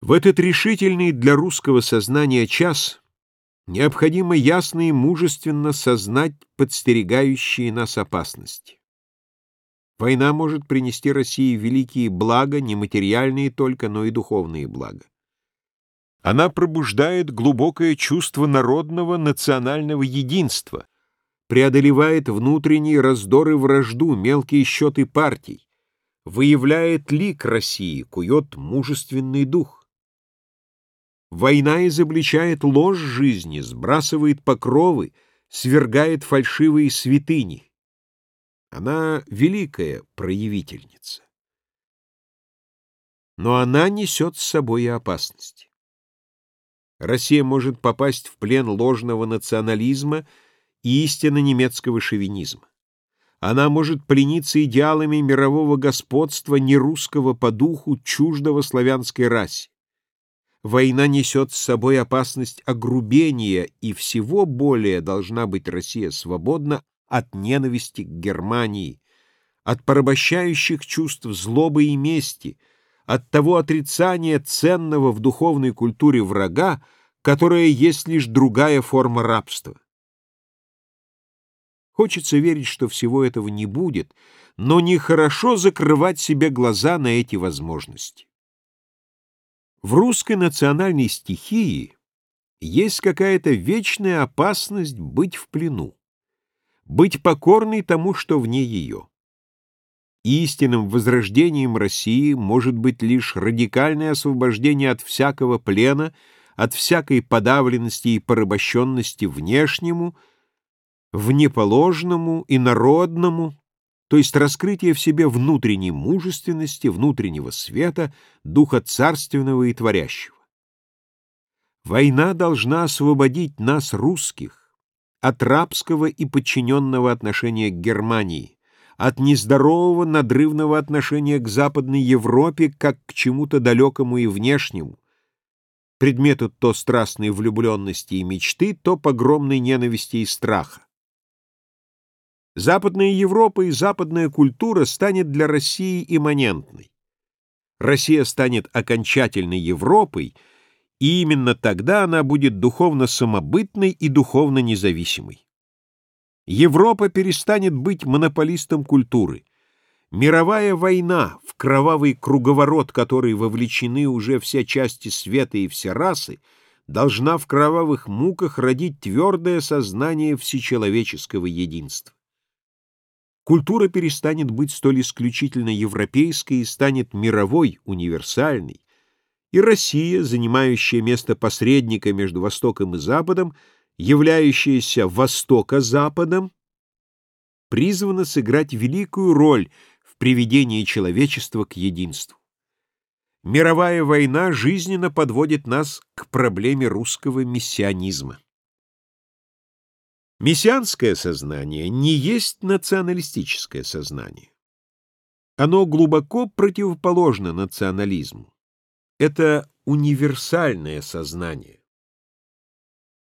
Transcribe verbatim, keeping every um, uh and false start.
В этот решительный для русского сознания час необходимо ясно и мужественно сознать подстерегающие нас опасности. Война может принести России великие блага, не материальные только, но и духовные блага. Она пробуждает глубокое чувство народного национального единства, преодолевает внутренние раздоры и вражду, мелкие счеты партий, выявляет лик России, кует мужественный дух. Война изобличает ложь жизни, сбрасывает покровы, свергает фальшивые святыни. Она великая проявительница. Но она несет с собой и опасности. Россия может попасть в плен ложного национализма и истинно немецкого шовинизма. Она может плениться идеалами мирового господства, нерусского по духу, чуждого славянской расе. Война несет с собой опасность огрубения, и всего более должна быть Россия свободна от ненависти к Германии, от порабощающих чувств злобы и мести, от того отрицания ценного в духовной культуре врага, которое есть лишь другая форма рабства. Хочется верить, что всего этого не будет, но нехорошо закрывать себе глаза на эти возможности. В русской национальной стихии есть какая-то вечная опасность быть в плену, быть покорной тому, что вне ее. Истинным возрождением России может быть лишь радикальное освобождение от всякого плена, от всякой подавленности и порабощенности внешнему, внеположному и народному, то есть раскрытие в себе внутренней мужественности, внутреннего света, духа царственного и творящего. Война должна освободить нас, русских, от рабского и подчиненного отношения к Германии, от нездорового надрывного отношения к Западной Европе как к чему-то далекому и внешнему, предмету то страстной влюбленности и мечты, то погромной ненависти и страха. Западная Европа и западная культура станет для России имманентной. Россия станет окончательной Европой, и именно тогда она будет духовно самобытной и духовно независимой. Европа перестанет быть монополистом культуры. Мировая война, в кровавый круговорот которой вовлечены уже все части света и все расы, должна в кровавых муках родить твердое сознание всечеловеческого единства. Культура перестанет быть столь исключительно европейской и станет мировой, универсальной, и Россия, занимающая место посредника между Востоком и Западом, являющаяся Востока-Западом, призвана сыграть великую роль в приведении человечества к единству. Мировая война жизненно подводит нас к проблеме русского миссионизма. Мессианское сознание не есть националистическое сознание. Оно глубоко противоположно национализму. Это универсальное сознание.